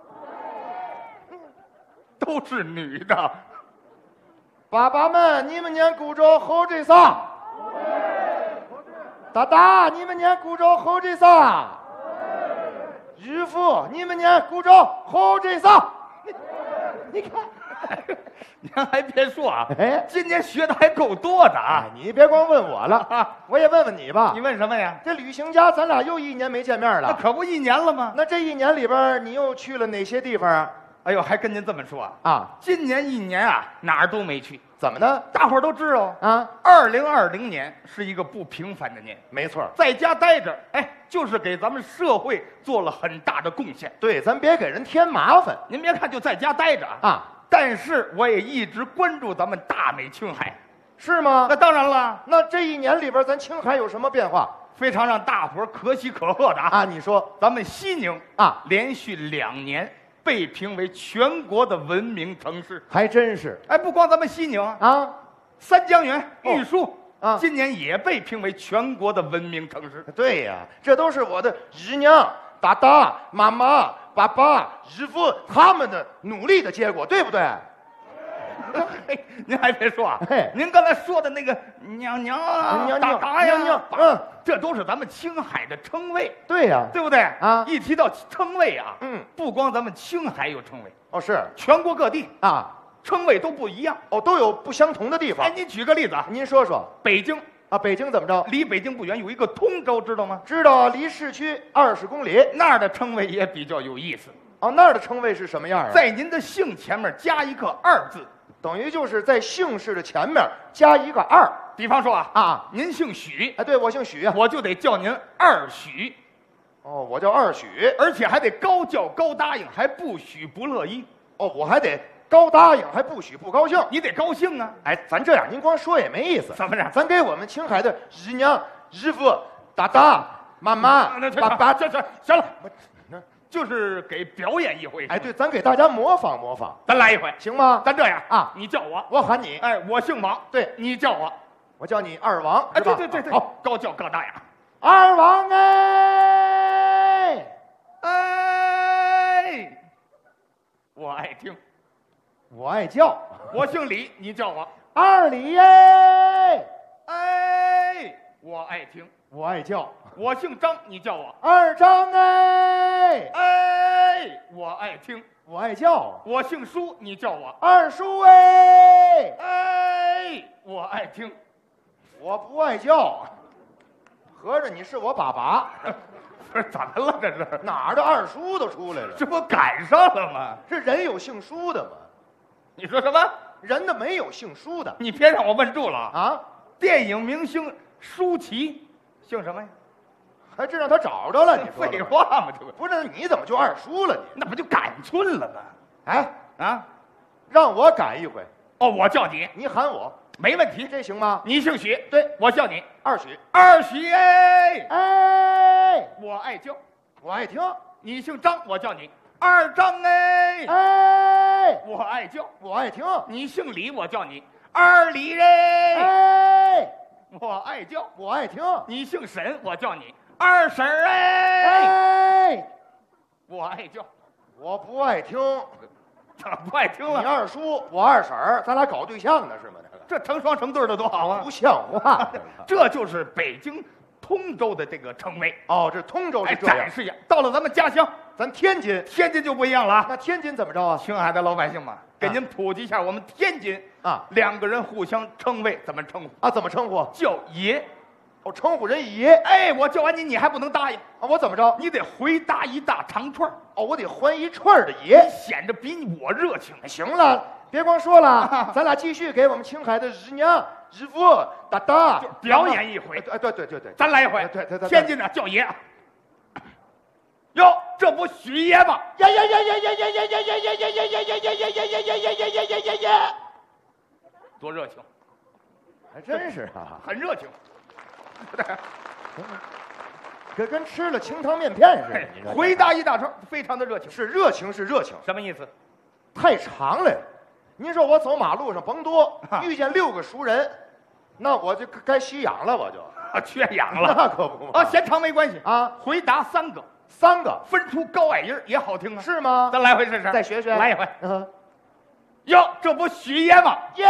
都是女的。 爸爸们，你们年古着好这啥？大大，你们年古着好这啥？日父，你们年古着好这啥？你看， 您还别说啊，今年学的还够多的啊！ 你别光问我了，我也问问你吧。 你问什么呀？ 这旅行家，咱俩又1年没见面了。 那可不1年了吗？ 那这1年里边，你又去了哪些地方啊？ 哎呦，还跟您这么说啊？ 今年1年啊，哪儿都没去。 怎么呢？ 大伙儿都知道啊 ，2020年是一个不平凡的年。 没错， 在家待着，就是给咱们社会做了很大的贡献。 对，咱别给人添麻烦。 您别看就在家待着啊， 但是我也一直关注咱们大美青海。 是吗？ 那当然了。 那这1年里边，咱青海有什么变化？ 非常让大伙儿可喜可贺的啊！ 你说， 咱们西宁啊， 连续2年被评为全国的文明城市， 还真是。 不光咱们西宁啊， 三江源、玉树啊， 今年也被评为全国的文明城市。 对呀，这都是我的姨娘、大大、妈妈、爸爸、姨父他们的努力的结果，对不对？ 您还别说啊，您刚才说的那个娘娘啊、大大呀，这都是咱们青海的称谓。 对呀， 对不对啊？ 一提到称谓啊，不光咱们青海有称谓， 是全国各地啊， 称谓都不一样， 都有不相同的地方。 您举个例子啊， 您说说。 北京啊，北京怎么着？ 离北京不远有一个通州，知道吗？ 知道，离市区20公里。 那儿的称谓也比较有意思。 那儿的称谓是什么样啊？ 在您的姓前面加一个2字。 等于就是在姓氏的前面加一个2。 比方说您姓许， 对，我姓许啊， 我就得叫您2许。 我叫2许， 而且还得高叫高答应，还不许不乐意。 我还得高答应，还不许不高兴。 你得高兴啊！ 咱这样，您光说也没意思。 怎么着？ 咱给我们青海的姨娘、姨父、大大、妈妈、爸爸， 这行了。就是给表演一回， 对，咱给大家模仿模仿， 咱来一回， 行吗？ 咱这样啊，你叫我， 我喊你， 我姓王， 对， 你叫我， 我叫你2王，是吧？ 对， 好， 高叫高大呀 ，2王我爱听， 我爱叫， 我姓李，你叫我 2李我爱听， 我爱叫。 我姓张，你叫我 2张我爱听， 我爱叫。 我姓舒，你叫我 2叔我爱听， 我不爱叫。合着你是我爸爸？ 不是怎么了？这是哪儿的2叔都出来了？ 这不赶上了吗？ 这人有姓舒的吗？ 你说什么？ 人的没有姓舒的。 你别让我问住了啊！ 电影明星舒淇姓什么呀？ 还真让他找着了，你说废话嘛，这不是？你怎么就2叔了？你那不就赶春了吗？ 让我赶一回。 我叫你， 你喊我， 没问题， 这行吗？ 你姓许， 对， 我叫你 2许。 2许我爱叫， 我爱听。 你姓张，我叫你2张我爱叫， 我爱听。 你姓李，我叫你2李我爱叫， 我爱听。 你姓沈，我叫你2婶我爱叫， 我不爱听。 怎么不爱听了？ 你2叔，我2婶儿，咱俩搞对象呢是吗？ 这成双成对的多好啊！ 不像话。 这就是北京通州的这个称谓。 这通州是这样。 展示一下。到了咱们家乡， 咱天津就不一样了啊。 那天津怎么着啊？ 青海的老百姓嘛，给您普及一下，我们天津2个人互相称谓怎么称呼啊？怎么称呼？ 叫爷。 称呼人爷。 我叫完你，你还不能答应啊？我怎么着？ 你得回答一大长串。 我得还一串的爷， 显得比我热情。 行了，别光说了，咱俩继续给我们青海的姨娘、姨父、大大表演一回。 对， 咱来一回。 对， 天津的叫爷。哟，这不许爷吗？ 呀！ 多热情！ 还真是啊， 很热情。 跟吃了清汤面片似的。你这回答一大串，非常的热情。 是热情，是热情， 什么意思？ 太长了。您说我走马路上甭多，遇见6个熟人，那我就该吸氧了，我就缺氧了。 那可不啊，嫌长没关系啊。 回答3个 ，3个分出高矮音也好听啊， 是吗？ 咱来回试试， 再学学， 来一回。哟，这不许爷吗？ 耶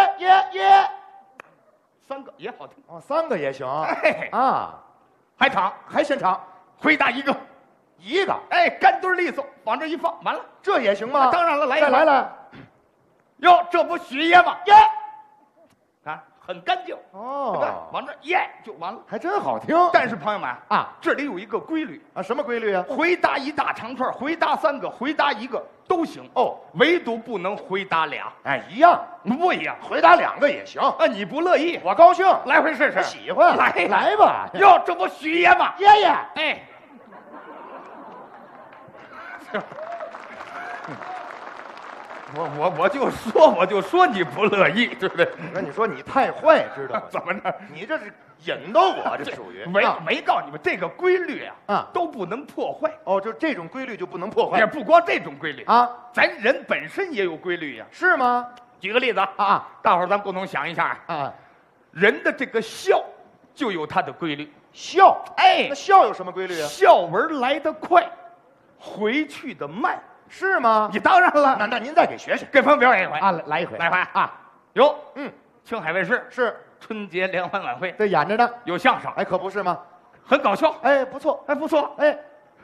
，3个也好听哦，3个也行啊，还长， 还嫌长。 回答1个，哎，干墩利索，往这一放，完了， 这也行吗？ 当然了， 再来。 哟，这不许爷吗？ 耶， 啊，很干净哦， 往这耶就完了， 还真好听。 但是朋友们啊， 这里有一个规律啊，什么规律啊？ 回答一大长串，回答3个，回答1个都行哦， 唯独不能回答俩。 哎，一样不一样？ 回答2个也行。 啊，你不乐意， 我高兴， 来回试试。 我喜欢，来吧。 哟，这不许爷吗？ 爷， 哎。我就说你不乐意，对不对？ 那你说你太坏，知道吗？ 怎么着？ 你这是引导我，这属于没告诉你们这个规律啊，都不能破坏。 哦，就这种规律就不能破坏。 也不光这种规律啊， 咱人本身也有规律呀， 是吗？ 举个例子啊，大伙儿咱共同想一下啊， 人的这个笑就有它的规律。 笑， 哎， 那笑有什么规律啊？ 笑文来得快，回去的慢。 是吗？ 你当然了， 那您再给学学， 给朋友表演一回啊，来一回啊！哟，青海卫视是春节联欢晚会， 这演着呢， 有相声， 哎，可不是吗？ 很搞笑， 哎，不错， 哎，不错， 哎，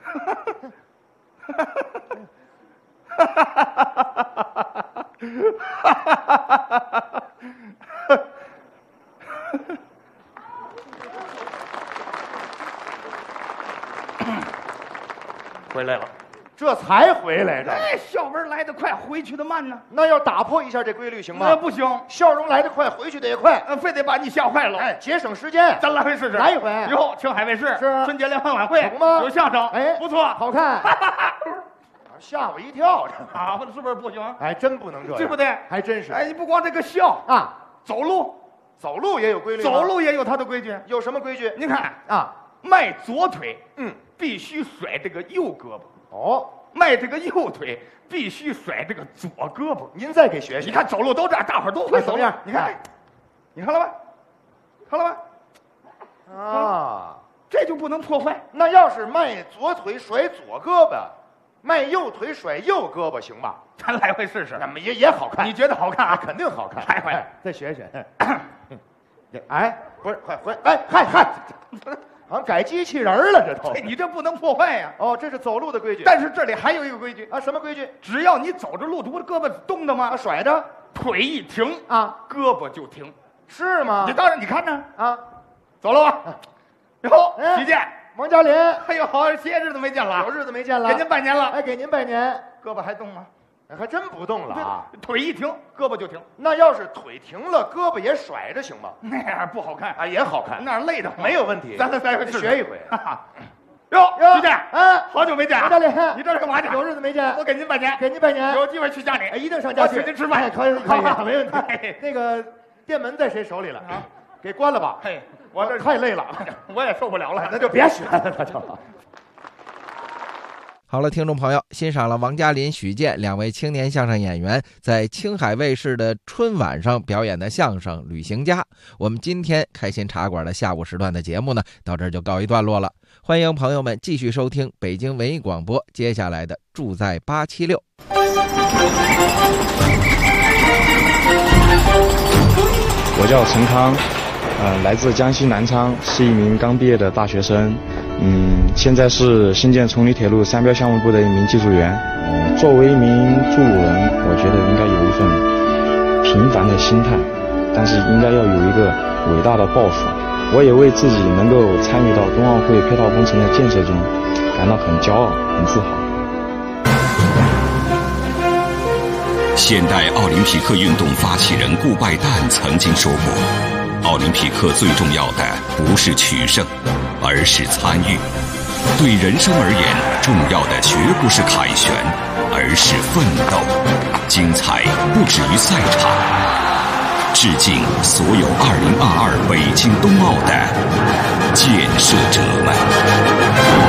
回来了。 这才回来着， 哎，笑文来得快，回去的慢呢。 那要打破一下这规律行吗？ 那不行， 笑容来得快，回去的也快， 非得把你吓坏了。 哎，节省时间， 咱来回试试， 来一回。 哟，青海卫视是春节联欢晚会， 有吗？ 有相声， 哎， 不错， 好看，吓我一跳，这啊，是不是不行？ 还真不能这样， 对不对？ 还真是。 哎，你不光这个笑啊， 走路也有规律， 走路也有它的规矩。 有什么规矩？ 您看啊， 迈左腿，必须甩这个右胳膊。 哦。 迈这个右腿必须甩这个左胳膊。 您再给学学。 你看走路都这样，大伙儿都会走。你看，你看了吧？看了吧？ 啊， 这就不能破坏。 那要是迈左腿甩左胳膊，迈右腿甩右胳膊行吧？ 咱来回试试。 那么也好看。 你觉得好看啊？ 肯定好看。 来回再学学。哎，不是，快，哎，嗨，好像改机器人了，这都。 你这不能破坏呀！ 哦，这是走路的规矩。 但是这里还有一个规矩啊，什么规矩？ 只要你走着路，这不胳膊动的吗？ 甩着， 腿一停啊， 胳膊就停， 是吗？ 你当然，你看呢啊， 走了吧？哟，徐健、 王嘉林， 哎呦，好些日子没见了， 有日子没见了， 给您拜年了。 哎，给您拜年。 胳膊还动吗？ 还真不动了啊！ 腿一停，胳膊就停。 那要是腿停了，胳膊也甩着行吗？ 那样不好看啊，也好看， 那样累的慌。 没有问题， 咱学一回。 哟，徐健，好久没见， 王嘉林， 你这是干嘛去？ 有日子没见， 我给您拜年， 给您拜年。 有机会去家里， 一定上家去， 请您吃饭。 可以，没问题。那个店门在谁手里了？啊，给关了吧。 嘿，我这太累了， 我也受不了了， 那就别学了，那就。 好了，听众朋友，欣赏了王嘉林、许健2位青年相声演员在青海卫视的春晚上表演的相声《旅行家》。我们今天开心茶馆的下午时段的节目呢，到这儿就告一段落了。欢迎朋友们继续收听北京文艺广播接下来的住在876。 我叫陈康，来自江西南昌，是一名刚毕业的大学生。现在是新建崇礼铁路商标项目部的一名技术员。作为一名筑路人，我觉得应该有一份平凡的心态，但是应该要有一个伟大的抱负。我也为自己能够参与到冬奥会配套工程的建设中感到很骄傲、很自豪。 现代奥林匹克运动发起人顾拜旦曾经说过，奥林匹克最重要的不是取胜，而是参与。对人生而言，重要的绝不是凯旋，而是奋斗。精彩不止于赛场。致敬所有2022北京冬奥的建设者们。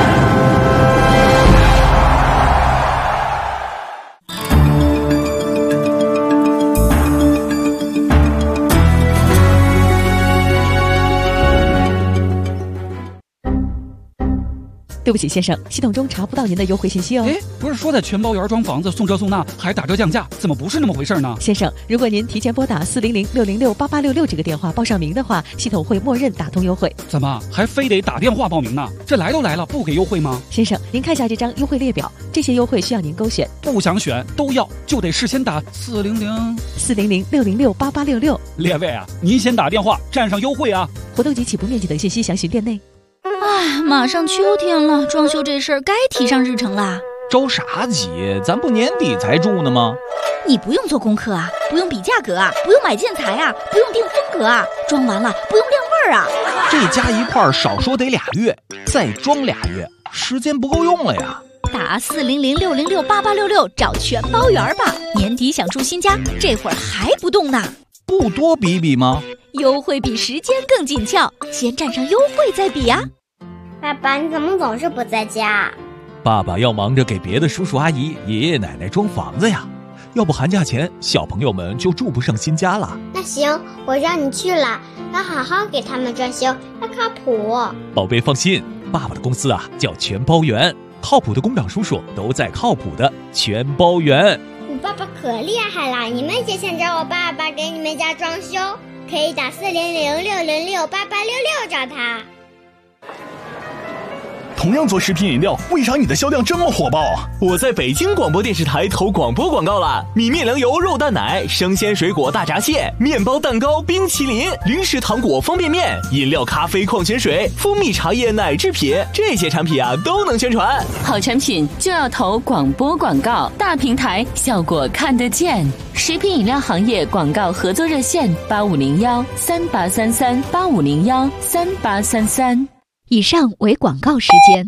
对不起，先生，系统中查不到您的优惠信息哦。 哎，不是说在全包园装房子送这送那还打折降价，怎么不是那么回事呢？ 先生，如果您提前拨打400-606-8866这个电话报上名的话，系统会默认打通优惠。 怎么还非得打电话报名呢？这来都来了，不给优惠吗？ 先生，您看下这张优惠列表，这些优惠需要您勾选。 不想选都要，就得事先打 400-606-8866。 列位啊，您先打电话占上优惠啊！ 活动及起步面积等信息详询店内。 哎，马上秋天了，装修这事儿该提上日程啦。 着啥急？咱不年底才住呢吗？ 你不用做功课啊，不用比价格啊，不用买建材啊，不用定风格啊，装完了不用晾味儿啊。 这加一块少说得2月，再装2月，时间不够用了呀。 打400-606-8866找全包园吧，年底想住新家，这会儿还不动呢？ 不多比比吗？ 优惠比时间更紧俏，先占上优惠再比呀。 爸爸，你怎么总是不在家？ 爸爸要忙着给别的叔叔阿姨、爷爷奶奶装房子呀，要不寒假前小朋友们就住不上新家了。 那行，我让你去了，要好好给他们装修，要靠谱。 宝贝放心，爸爸的公司啊叫全包园，靠谱的工长叔叔都在靠谱的全包园。 我爸爸可厉害了，你们也想找我爸爸给你们家装修，可以打400-606-8866找他。 同样做食品饮料，为啥你的销量这么火爆？我在北京广播电视台投广播广告了，米面粮油肉蛋奶、生鲜水果大闸蟹、面包蛋糕、冰淇淋、零食糖果方便面、饮料咖啡矿泉水、蜂蜜茶叶奶制品，这些产品啊都能宣传。 好产品就要投广播广告，大平台效果看得见。食品饮料行业广告合作热线8501-3833-8501-3833。 以上为广告时间。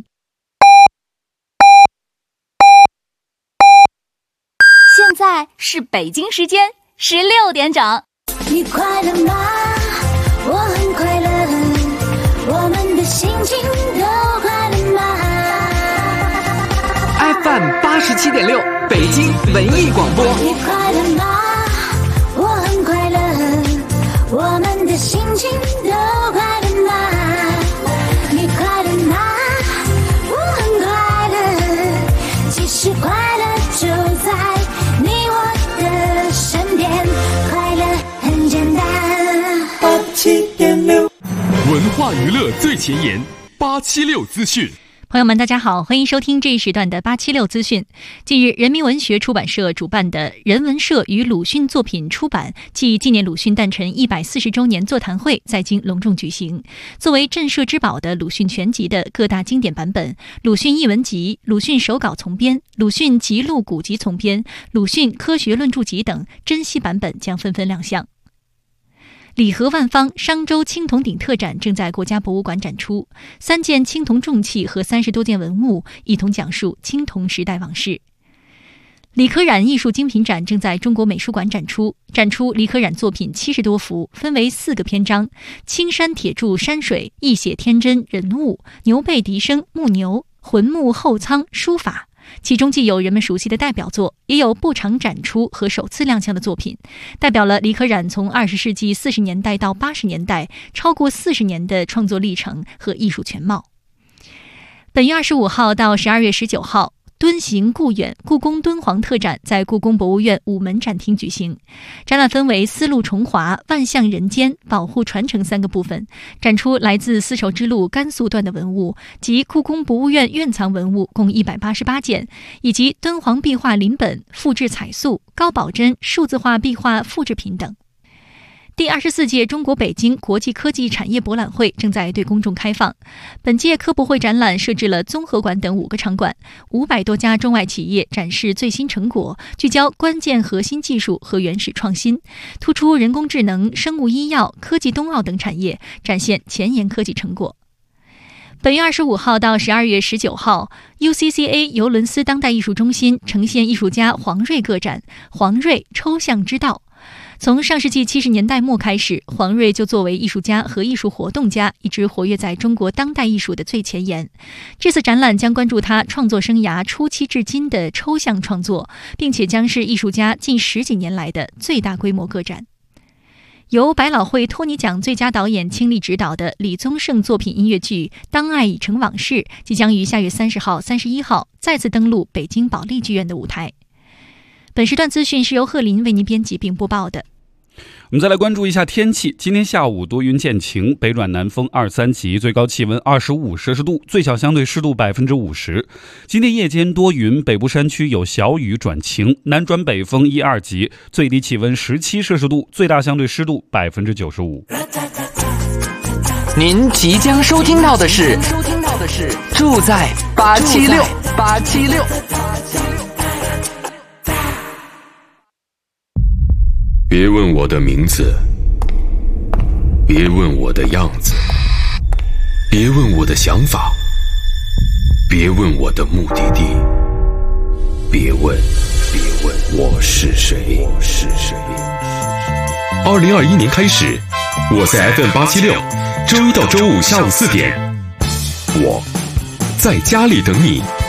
现在是北京时间16点整。 你快乐吗？我很快乐，我们的心情都快乐吗 ？FM 87.6，北京文艺广播。 你快乐吗？我很快乐，我们的心情都快乐吗？你快乐吗？我很快乐，其实快乐就在你我的身边，快乐很简单。87.6， 文化娱乐最前沿，876资讯。 朋友们，大家好，欢迎收听这一时段的876资讯。近日，人民文学出版社主办的人文社与鲁迅作品出版暨纪念鲁迅诞辰140周年座谈会在京隆重举行。作为镇社之宝的鲁迅全集的各大经典版本、鲁迅译文集、鲁迅手稿丛编、鲁迅辑录古籍丛编、鲁迅科学论著集等珍稀版本将纷纷亮相。礼盒万方商周青铜鼎特展正在国家博物馆展出，3件青铜重器和30多件文物一同讲述青铜时代往事。李可染艺术精品展正在中国美术馆展出李可染作品70多幅，分为4个篇章：青山铁柱山水、一写天真人物、牛背笛声木牛、浑木后仓书法。其中既有人们熟悉的代表作，也有不常展出和首次亮相的作品，代表了李可染从20世纪40年代到80年代超过40年的创作历程和艺术全貌。本月25号到12月19号，敦行故远故宫敦煌特展在故宫博物院午门展厅举行。展览分为丝路重华、万象人间、保护传承3个部分，展出来自丝绸之路甘肃段的文物及故宫博物院院藏文物共188件，以及敦煌壁画临本、复制彩塑、高保真数字化壁画复制品等。第24届中国北京国际科技产业博览会正在对公众开放。本届科博会展览设置了综合馆等5个场馆，500多家中外企业展示最新成果，聚焦关键核心技术和原始创新，突出人工智能、生物医药、科技冬奥等产业，展现前沿科技成果。本月25号到12月19号 ，UCCA 尤伦斯当代艺术中心呈现艺术家黄瑞个展《黄瑞抽象之道》。从上世纪70年代末开始，黄瑞就作为艺术家和艺术活动家一直活跃在中国当代艺术的最前沿。这次展览将关注他创作生涯初期至今的抽象创作，并且将是艺术家近10几年来的最大规模个展。 由百老汇托尼奖最佳导演倾力执导的李宗盛作品音乐剧《当爱已成往事》即将于下月30号、31号再次登陆北京保利剧院的舞台。本时段资讯是由贺林为您编辑并播报的。 我们再来关注一下天气。今天下午多云见晴，北转南风2、3级，最高气温25摄氏度，最小相对湿度50%。今天夜间多云，北部山区有小雨转晴，南转北风1、2级，最低气温17摄氏度，最大相对湿度95%。 您即将收听到的是住在876。 别问我的名字，别问我的样子，别问我的想法，别问我的目的地，别问我是谁。2021年开始，我在 FM876，周一到周五下午4点，我在家里等你。